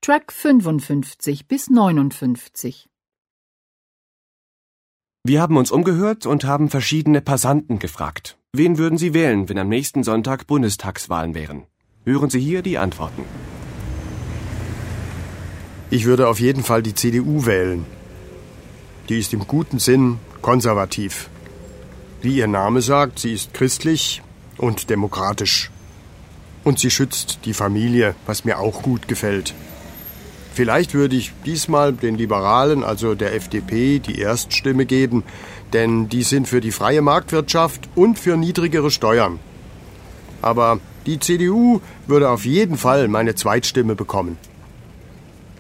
Track 55 bis 59. Wir haben uns umgehört und haben verschiedene Passanten gefragt. Wen würden Sie wählen, wenn am nächsten Sonntag Bundestagswahlen wären? Hören Sie hier die Antworten. Ich würde auf jeden Fall die CDU wählen. Die ist im guten Sinn konservativ. Wie ihr Name sagt, sie ist christlich und demokratisch. Und sie schützt die Familie, was mir auch gut gefällt. Vielleicht würde ich diesmal den Liberalen, also der FDP, die Erststimme geben, denn die sind für die freie Marktwirtschaft und für niedrigere Steuern. Aber die CDU würde auf jeden Fall meine Zweitstimme bekommen.